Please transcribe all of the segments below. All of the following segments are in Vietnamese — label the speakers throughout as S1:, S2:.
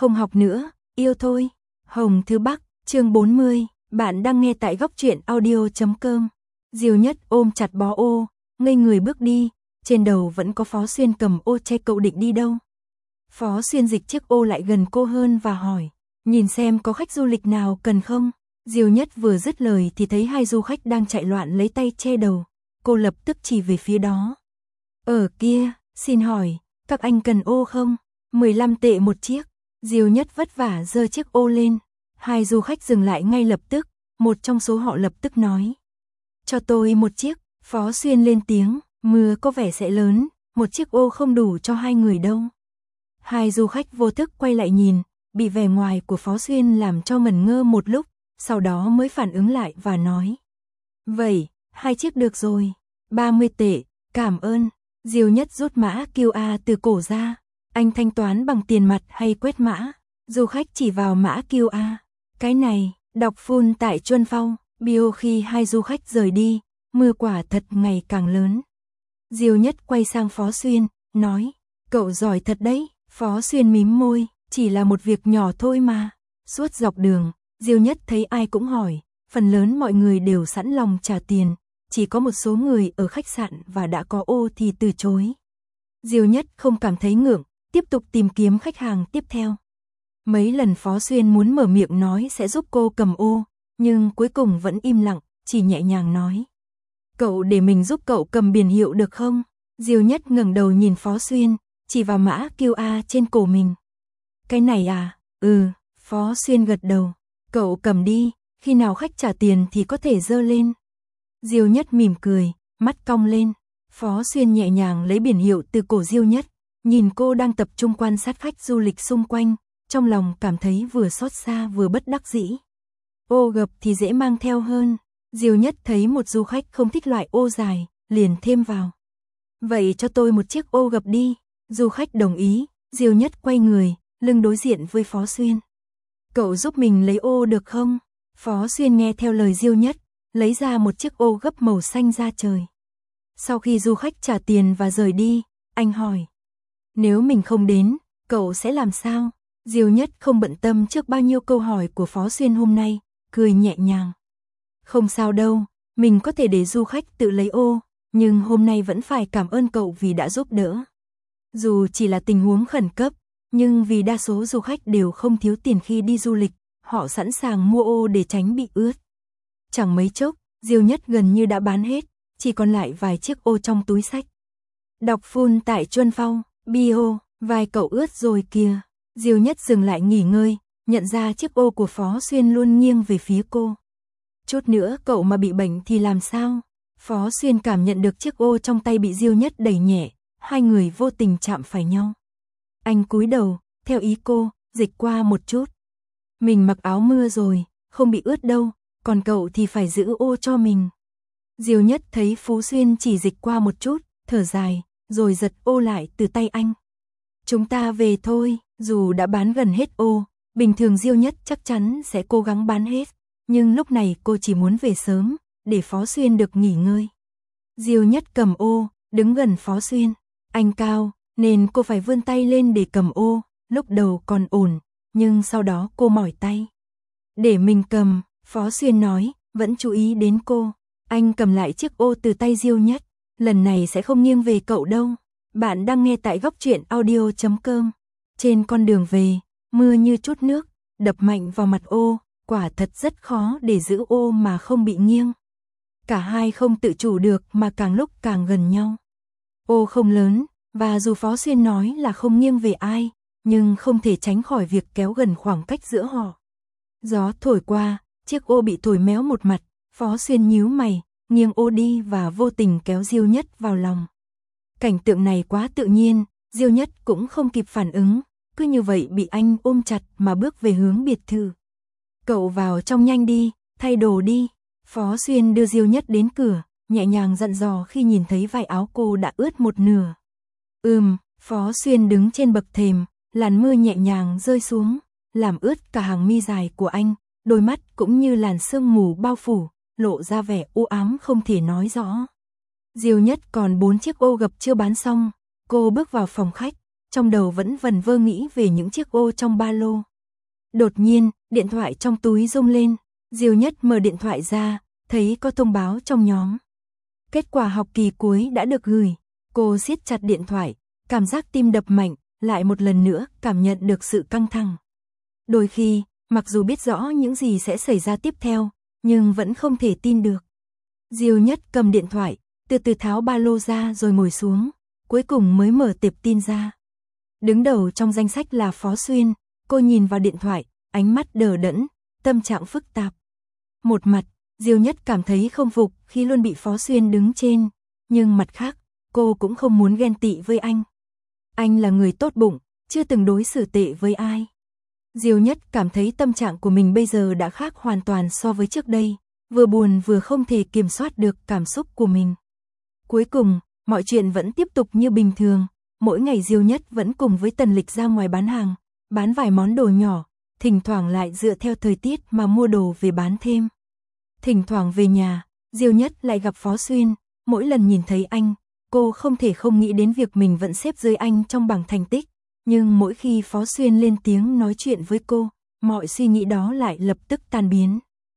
S1: Không học nữa, yêu thôi. Hồng Thư Bắc, chương 40, bạn đang nghe tại góc truyện audio.com. Diêu Nhất ôm chặt bó ô, ngây người bước đi, trên đầu vẫn có Phó Xuyên cầm ô che. Cậu định đi đâu? Phó Xuyên dịch chiếc ô lại gần cô hơn và hỏi, nhìn xem có khách du lịch nào cần không? Diêu Nhất vừa dứt lời thì thấy hai du khách đang chạy loạn lấy tay che đầu, cô lập tức chỉ về phía đó. Ở kia, xin hỏi, các anh cần ô không? 15 tệ một chiếc. Diêu Nhất vất vả giơ chiếc ô lên, hai du khách dừng lại ngay lập tức, một trong số họ lập tức nói. Cho tôi một chiếc. Phó Xuyên lên tiếng, mưa có vẻ sẽ lớn, một chiếc ô không đủ cho hai người đâu. Hai du khách vô thức quay lại nhìn, bị vẻ ngoài của Phó Xuyên làm cho ngẩn ngơ một lúc, sau đó mới phản ứng lại và nói. Vậy, hai chiếc được rồi, 30 tệ, cảm ơn. Diêu Nhất rút mã QR từ cổ ra, anh thanh toán bằng tiền mặt hay quét mã? Du khách chỉ vào mã QR. Cái này, đọc full tại Chuân Phong, bio. Khi hai du khách rời đi, mưa quả thật ngày càng lớn. Diêu Nhất quay sang Phó Xuyên, nói, cậu giỏi thật đấy. Phó Xuyên mím môi, chỉ là một việc nhỏ thôi mà. Suốt dọc đường, Diêu Nhất thấy ai cũng hỏi, phần lớn mọi người đều sẵn lòng trả tiền, chỉ có một số người ở khách sạn và đã có ô thì từ chối. Diêu Nhất không cảm thấy ngượng, tiếp tục tìm kiếm khách hàng tiếp theo. Mấy lần Phó Xuyên muốn mở miệng nói sẽ giúp cô cầm ô, nhưng cuối cùng vẫn im lặng, chỉ nhẹ nhàng nói. Cậu để mình giúp cậu cầm biển hiệu được không? Diêu Nhất ngẩng đầu nhìn Phó Xuyên, chỉ vào mã QR trên cổ mình. Cái này à? Ừ, Phó Xuyên gật đầu. Cậu cầm đi, khi nào khách trả tiền thì có thể giơ lên. Diêu Nhất mỉm cười, mắt cong lên. Phó Xuyên nhẹ nhàng lấy biển hiệu từ cổ Diêu Nhất, nhìn cô đang tập trung quan sát khách du lịch xung quanh, trong lòng cảm thấy vừa xót xa vừa bất đắc dĩ. Ô gập thì dễ mang theo hơn. Diêu Nhất thấy một du khách không thích loại ô dài, liền thêm vào. Vậy cho tôi một chiếc ô gập đi. Du khách đồng ý, Diêu Nhất quay người, lưng đối diện với Phó Xuyên. Cậu giúp mình lấy ô được không? Phó Xuyên nghe theo lời Diêu Nhất, lấy ra một chiếc ô gấp màu xanh da trời. Sau khi du khách trả tiền và rời đi, anh hỏi. Nếu mình không đến, cậu sẽ làm sao? Diêu Nhất không bận tâm trước bao nhiêu câu hỏi của Phó Xuyên hôm nay, cười nhẹ nhàng. Không sao đâu, mình có thể để du khách tự lấy ô, nhưng hôm nay vẫn phải cảm ơn cậu vì đã giúp đỡ. Dù chỉ là tình huống khẩn cấp, nhưng vì đa số du khách đều không thiếu tiền khi đi du lịch, họ sẵn sàng mua ô để tránh bị ướt. Chẳng mấy chốc, Diêu Nhất gần như đã bán hết, chỉ còn lại vài chiếc ô trong túi xách. Đọc full tại Chuân Phong, bio, vai cậu ướt rồi kìa. Diêu Nhất dừng lại nghỉ ngơi, nhận ra chiếc ô của Phó Xuyên luôn nghiêng về phía cô. Chút nữa cậu mà bị bệnh thì làm sao? Phó Xuyên cảm nhận được chiếc ô trong tay bị Diêu Nhất đẩy nhẹ, hai người vô tình chạm phải nhau. Anh cúi đầu, theo ý cô, dịch qua một chút. Mình mặc áo mưa rồi, không bị ướt đâu, còn cậu thì phải giữ ô cho mình. Diêu Nhất thấy Phú Xuyên chỉ dịch qua một chút, thở dài, rồi giật ô lại từ tay anh. Chúng ta về thôi. Dù đã bán gần hết ô, bình thường Diêu Nhất chắc chắn sẽ cố gắng bán hết, nhưng lúc này cô chỉ muốn về sớm, để Phó Xuyên được nghỉ ngơi. Diêu Nhất cầm ô, đứng gần Phó Xuyên. Anh cao, nên cô phải vươn tay lên để cầm ô, lúc đầu còn ổn, nhưng sau đó cô mỏi tay. Để mình cầm, Phó Xuyên nói, vẫn chú ý đến cô. Anh cầm lại chiếc ô từ tay Diêu Nhất, lần này sẽ không nghiêng về cậu đâu. Bạn đang nghe tại góc truyện audio.com. Trên con đường về, mưa như chút nước, đập mạnh vào mặt ô, quả thật rất khó để giữ ô mà không bị nghiêng. Cả hai không tự chủ được mà càng lúc càng gần nhau. Ô không lớn, và dù Phó Xuyên nói là không nghiêng về ai, nhưng không thể tránh khỏi việc kéo gần khoảng cách giữa họ. Gió thổi qua, chiếc ô bị thổi méo một mặt, Phó Xuyên nhíu mày, nghiêng ô đi và vô tình kéo Diêu Nhất vào lòng. Cảnh tượng này quá tự nhiên, Diêu Nhất cũng không kịp phản ứng, cứ như vậy bị anh ôm chặt mà bước về hướng biệt thự. Cậu vào trong nhanh đi, thay đồ đi. Phó Xuyên đưa Diêu Nhất đến cửa, nhẹ nhàng dặn dò khi nhìn thấy vải áo cô đã ướt một nửa. Phó Xuyên đứng trên bậc thềm, làn mưa nhẹ nhàng rơi xuống, làm ướt cả hàng mi dài của anh, đôi mắt cũng như làn sương mù bao phủ, lộ ra vẻ u ám không thể nói rõ. Diêu Nhất còn 4 chiếc ô gập chưa bán xong, cô bước vào phòng khách, trong đầu vẫn vẩn vơ nghĩ về những chiếc ô trong ba lô. Đột nhiên, điện thoại trong túi rung lên, Diêu Nhất mở điện thoại ra, thấy có thông báo trong nhóm. Kết quả học kỳ cuối đã được gửi, cô siết chặt điện thoại, cảm giác tim đập mạnh, lại một lần nữa cảm nhận được sự căng thẳng. Đôi khi, mặc dù biết rõ những gì sẽ xảy ra tiếp theo, nhưng vẫn không thể tin được. Diêu Nhất cầm điện thoại, từ từ tháo ba lô ra rồi ngồi xuống, cuối cùng mới mở tệp tin ra. Đứng đầu trong danh sách là Phó Xuyên, cô nhìn vào điện thoại, ánh mắt đờ đẫn, tâm trạng phức tạp. Một mặt, Diêu Nhất cảm thấy không phục khi luôn bị Phó Xuyên đứng trên, nhưng mặt khác, cô cũng không muốn ghen tị với anh. Anh là người tốt bụng, chưa từng đối xử tệ với ai. Diêu Nhất cảm thấy tâm trạng của mình bây giờ đã khác hoàn toàn so với trước đây, vừa buồn vừa không thể kiểm soát được cảm xúc của mình. Cuối cùng, mọi chuyện vẫn tiếp tục như bình thường, mỗi ngày Diêu Nhất vẫn cùng với Tần Lịch ra ngoài bán hàng, bán vài món đồ nhỏ, thỉnh thoảng lại dựa theo thời tiết mà mua đồ về bán thêm. Thỉnh thoảng về nhà, Diêu Nhất lại gặp Phó Xuyên, mỗi lần nhìn thấy anh, cô không thể không nghĩ đến việc mình vẫn xếp dưới anh trong bảng thành tích, nhưng mỗi khi Phó Xuyên lên tiếng nói chuyện với cô, mọi suy nghĩ đó lại lập tức tan biến.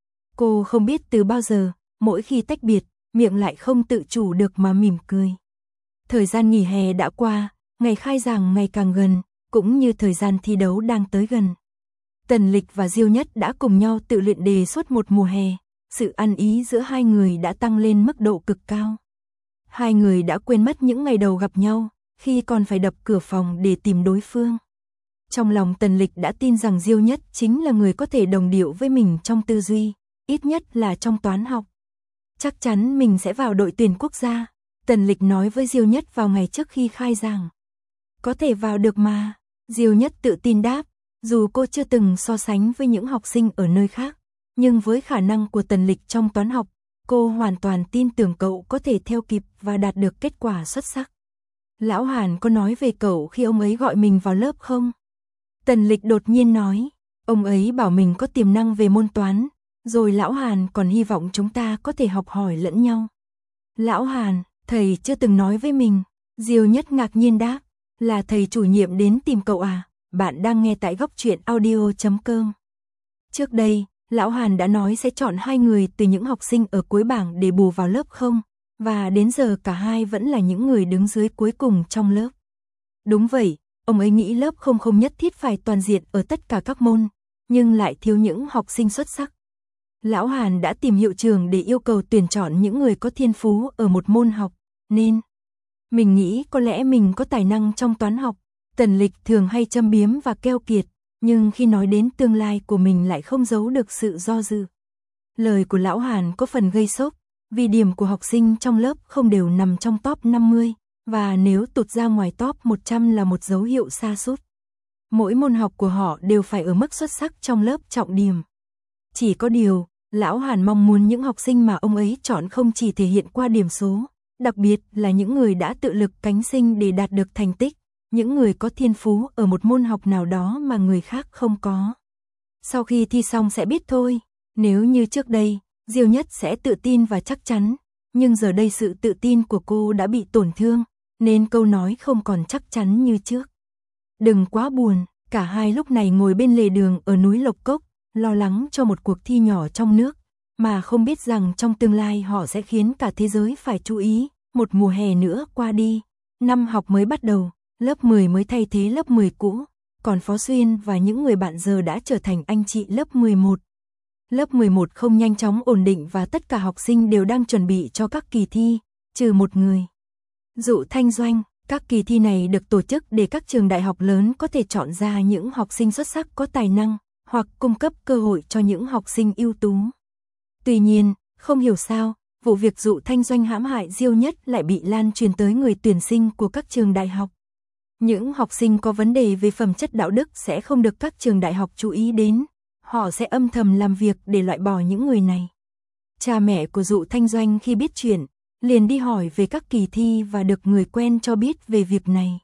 S1: Cô không biết từ bao giờ, mỗi khi tách biệt, miệng lại không tự chủ được mà mỉm cười. Thời gian nghỉ hè đã qua, ngày khai giảng ngày càng gần, cũng như thời gian thi đấu đang tới gần. Tần Lịch và Diêu Nhất đã cùng nhau tự luyện đề suốt một mùa hè, sự ăn ý giữa hai người đã tăng lên mức độ cực cao. Hai người đã quên mất những ngày đầu gặp nhau, khi còn phải đập cửa phòng để tìm đối phương. Trong lòng Tần Lịch đã tin rằng Diêu Nhất chính là người có thể đồng điệu với mình trong tư duy, ít nhất là trong toán học. Chắc chắn mình sẽ vào đội tuyển quốc gia, Tần Lịch nói với Diêu Nhất vào ngày trước khi khai giảng. Có thể vào được mà, Diêu Nhất tự tin đáp, dù cô chưa từng so sánh với những học sinh ở nơi khác, nhưng với khả năng của Tần Lịch trong toán học, cô hoàn toàn tin tưởng cậu có thể theo kịp và đạt được kết quả xuất sắc. Lão Hàn có nói về cậu khi ông ấy gọi mình vào lớp không? Tần Lịch đột nhiên nói, ông ấy bảo mình có tiềm năng về môn toán, rồi Lão Hàn còn hy vọng chúng ta có thể học hỏi lẫn nhau. Lão Hàn, thầy chưa từng nói với mình, Diêu Nhất ngạc nhiên đáp, là thầy chủ nhiệm đến tìm cậu à, bạn đang nghe tại Góc Truyện Audio.com. Trước đây, Lão Hàn đã nói sẽ chọn 2 người từ những học sinh ở cuối bảng để bù vào lớp không, và đến giờ cả hai vẫn là những người đứng dưới cuối cùng trong lớp. Đúng vậy, ông ấy nghĩ lớp không nhất thiết phải toàn diện ở tất cả các môn, nhưng lại thiếu những học sinh xuất sắc. Lão Hàn đã tìm hiệu trường để yêu cầu tuyển chọn những người có thiên phú ở một môn học, nên mình nghĩ có lẽ mình có tài năng trong toán học. Tần Lịch thường hay châm biếm và keo kiệt, nhưng khi nói đến tương lai của mình lại không giấu được sự do dự. Lời của Lão Hàn có phần gây sốc, vì điểm của học sinh trong lớp không đều nằm trong top 50, và nếu tụt ra ngoài top 100 là một dấu hiệu sa sút. Mỗi môn học của họ đều phải ở mức xuất sắc trong lớp trọng điểm. Chỉ có điều, Lão Hàn mong muốn những học sinh mà ông ấy chọn không chỉ thể hiện qua điểm số, đặc biệt là những người đã tự lực cánh sinh để đạt được thành tích, những người có thiên phú ở một môn học nào đó mà người khác không có. Sau khi thi xong sẽ biết thôi, nếu như trước đây, Diêu Nhất sẽ tự tin và chắc chắn, nhưng giờ đây sự tự tin của cô đã bị tổn thương, nên câu nói không còn chắc chắn như trước. Đừng quá buồn, cả hai lúc này ngồi bên lề đường ở núi Lộc Cốc, lo lắng cho một cuộc thi nhỏ trong nước, mà không biết rằng trong tương lai họ sẽ khiến cả thế giới phải chú ý. Một mùa hè nữa qua đi, năm học mới bắt đầu, lớp 10 mới thay thế lớp 10 cũ, còn Phó Xuyên và những người bạn giờ đã trở thành anh chị lớp 11. Lớp 11 không nhanh chóng ổn định và tất cả học sinh đều đang chuẩn bị cho các kỳ thi, trừ một người. Dụ Thanh Doanh, các kỳ thi này được tổ chức để các trường đại học lớn có thể chọn ra những học sinh xuất sắc có tài năng, hoặc cung cấp cơ hội cho những học sinh ưu tú. Tuy nhiên, không hiểu sao, vụ việc Dụ Thanh Doanh hãm hại Diêu Nhất lại bị lan truyền tới người tuyển sinh của các trường đại học. Những học sinh có vấn đề về phẩm chất đạo đức sẽ không được các trường đại học chú ý đến, họ sẽ âm thầm làm việc để loại bỏ những người này. Cha mẹ của Dụ Thanh Doanh khi biết chuyện, liền đi hỏi về các kỳ thi và được người quen cho biết về việc này.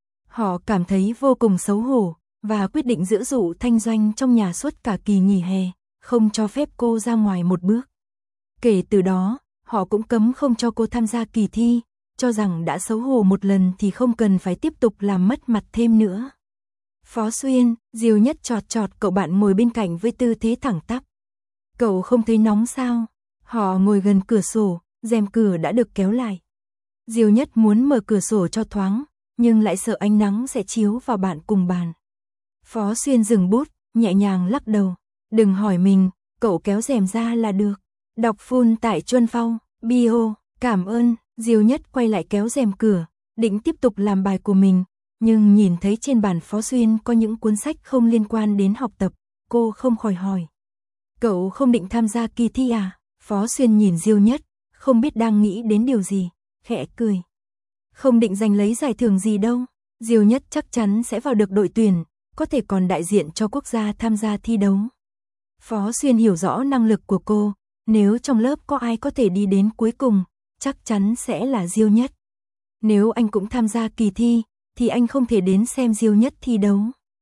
S1: Họ cảm thấy vô cùng xấu hổ, và quyết định giữ Dụ Thanh Doanh trong nhà suốt cả kỳ nghỉ hè, không cho phép cô ra ngoài một bước. Kể từ đó, họ cũng cấm không cho cô tham gia kỳ thi, cho rằng đã xấu hổ một lần thì không cần phải tiếp tục làm mất mặt thêm nữa. Phó Xuyên, Diêu Nhất chọt chọt cậu bạn ngồi bên cạnh với tư thế thẳng tắp. Cậu không thấy nóng sao? Họ ngồi gần cửa sổ, rèm cửa đã được kéo lại. Diêu Nhất muốn mở cửa sổ cho thoáng, nhưng lại sợ ánh nắng sẽ chiếu vào bạn cùng bàn. Phó Xuyên dừng bút, nhẹ nhàng lắc đầu. Đừng hỏi mình, cậu kéo rèm ra là được. Đọc full tại Chuân Phong, bio, cảm ơn. Diêu Nhất quay lại kéo rèm cửa, định tiếp tục làm bài của mình, nhưng nhìn thấy trên bàn Phó Xuyên có những cuốn sách không liên quan đến học tập, cô không khỏi hỏi. Cậu không định tham gia kỳ thi à? Phó Xuyên nhìn Diêu Nhất, không biết đang nghĩ đến điều gì, khẽ cười. Không định giành lấy giải thưởng gì đâu, Diêu Nhất chắc chắn sẽ vào được đội tuyển, có thể còn đại diện cho quốc gia tham gia thi đấu. Phó Xuyên hiểu rõ năng lực của cô, nếu trong lớp có ai có thể đi đến cuối cùng, chắc chắn sẽ là Diêu Nhất. Nếu anh cũng tham gia kỳ thi, thì anh không thể đến xem Diêu Nhất thi đấu.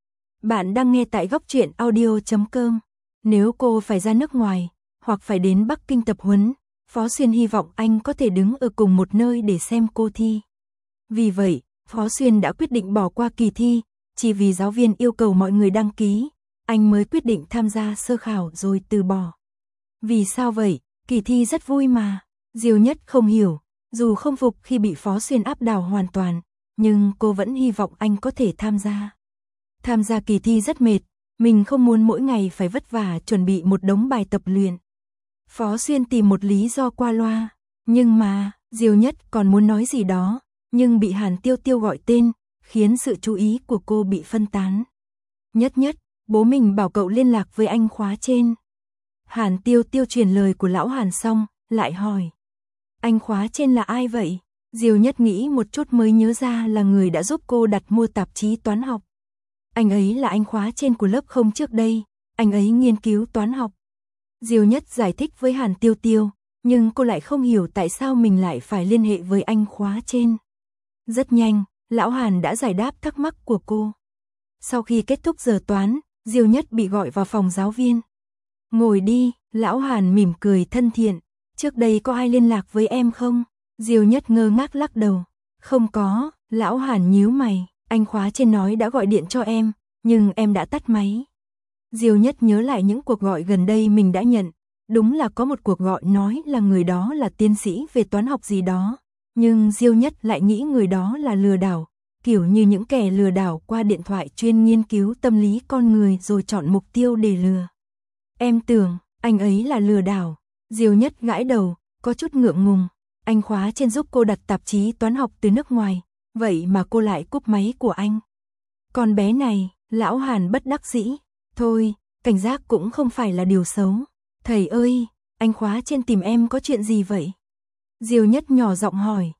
S1: Bạn đang nghe tại góc truyện audio.com. Nếu cô phải ra nước ngoài, hoặc phải đến Bắc Kinh tập huấn, Phó Xuyên hy vọng anh có thể đứng ở cùng một nơi để xem cô thi. Vì vậy, Phó Xuyên đã quyết định bỏ qua kỳ thi, chỉ vì giáo viên yêu cầu mọi người đăng ký, anh mới quyết định tham gia sơ khảo rồi từ bỏ. Vì sao vậy? Kỳ thi rất vui mà. Diêu Nhất không hiểu, dù không phục khi bị Phó Xuyên áp đảo hoàn toàn, nhưng cô vẫn hy vọng anh có thể tham gia. Tham gia kỳ thi rất mệt, mình không muốn mỗi ngày phải vất vả chuẩn bị một đống bài tập luyện. Phó Xuyên tìm một lý do qua loa, nhưng mà, Diêu Nhất còn muốn nói gì đó, nhưng bị Hàn Tiêu Tiêu gọi tên, khiến sự chú ý của cô bị phân tán. Nhất Nhất, bố mình bảo cậu liên lạc với anh khóa trên. Hàn Tiêu Tiêu truyền lời của lão Hàn xong, lại hỏi. Anh khóa trên là ai vậy? Diêu Nhất nghĩ một chút mới nhớ ra là người đã giúp cô đặt mua tạp chí toán học. Anh ấy là anh khóa trên của lớp không trước đây, anh ấy nghiên cứu toán học. Diêu Nhất giải thích với Hàn Tiêu Tiêu, nhưng cô lại không hiểu tại sao mình lại phải liên hệ với anh khóa trên. Rất nhanh, lão Hàn đã giải đáp thắc mắc của cô. Sau khi kết thúc giờ toán, Diêu Nhất bị gọi vào phòng giáo viên. Ngồi đi, lão Hàn mỉm cười thân thiện. Trước đây có ai liên lạc với em không? Diêu Nhất ngơ ngác lắc đầu. Không có, lão Hàn nhíu mày. Anh khóa trên nói đã gọi điện cho em, nhưng em đã tắt máy. Diêu Nhất nhớ lại những cuộc gọi gần đây mình đã nhận. Đúng là có một cuộc gọi nói là người đó là tiến sĩ về toán học gì đó. Nhưng Diêu Nhất lại nghĩ người đó là lừa đảo. Kiểu như những kẻ lừa đảo qua điện thoại chuyên nghiên cứu tâm lý con người rồi chọn mục tiêu để lừa. Em tưởng, anh ấy là lừa đảo. Diêu Nhất gãi đầu, có chút ngượng ngùng. Anh khóa trên giúp cô đặt tạp chí toán học từ nước ngoài, vậy mà cô lại cúp máy của anh. Con bé này, lão Hàn bất đắc dĩ. Thôi, cảnh giác cũng không phải là điều xấu. Thầy ơi, anh khóa trên tìm em có chuyện gì vậy? Diêu Nhất nhỏ giọng hỏi.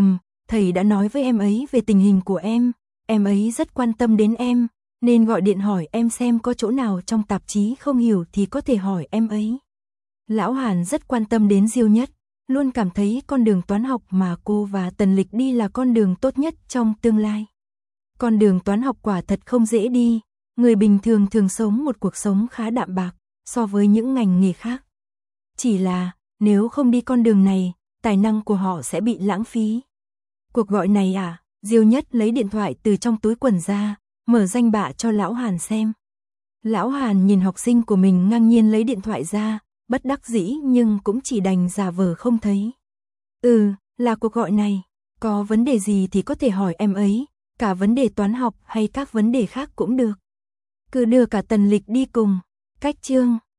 S1: Thầy đã nói với em ấy về tình hình của em ấy rất quan tâm đến em, nên gọi điện hỏi em xem có chỗ nào trong tạp chí không hiểu thì có thể hỏi em ấy. Lão Hàn rất quan tâm đến Diêu Nhất, luôn cảm thấy con đường toán học mà cô và Tần Lịch đi là con đường tốt nhất trong tương lai. Con đường toán học quả thật không dễ đi, người bình thường thường sống một cuộc sống khá đạm bạc so với những ngành nghề khác. Chỉ là, nếu không đi con đường này, tài năng của họ sẽ bị lãng phí. Cuộc gọi này à? Diêu Nhất lấy điện thoại từ trong túi quần ra, mở danh bạ cho lão Hàn xem. Lão Hàn nhìn học sinh của mình ngang nhiên lấy điện thoại ra, bất đắc dĩ nhưng cũng chỉ đành giả vờ không thấy. Là cuộc gọi này, có vấn đề gì thì có thể hỏi em ấy, cả vấn đề toán học hay các vấn đề khác cũng được. Cứ đưa cả Tần Lịch đi cùng. Cách chương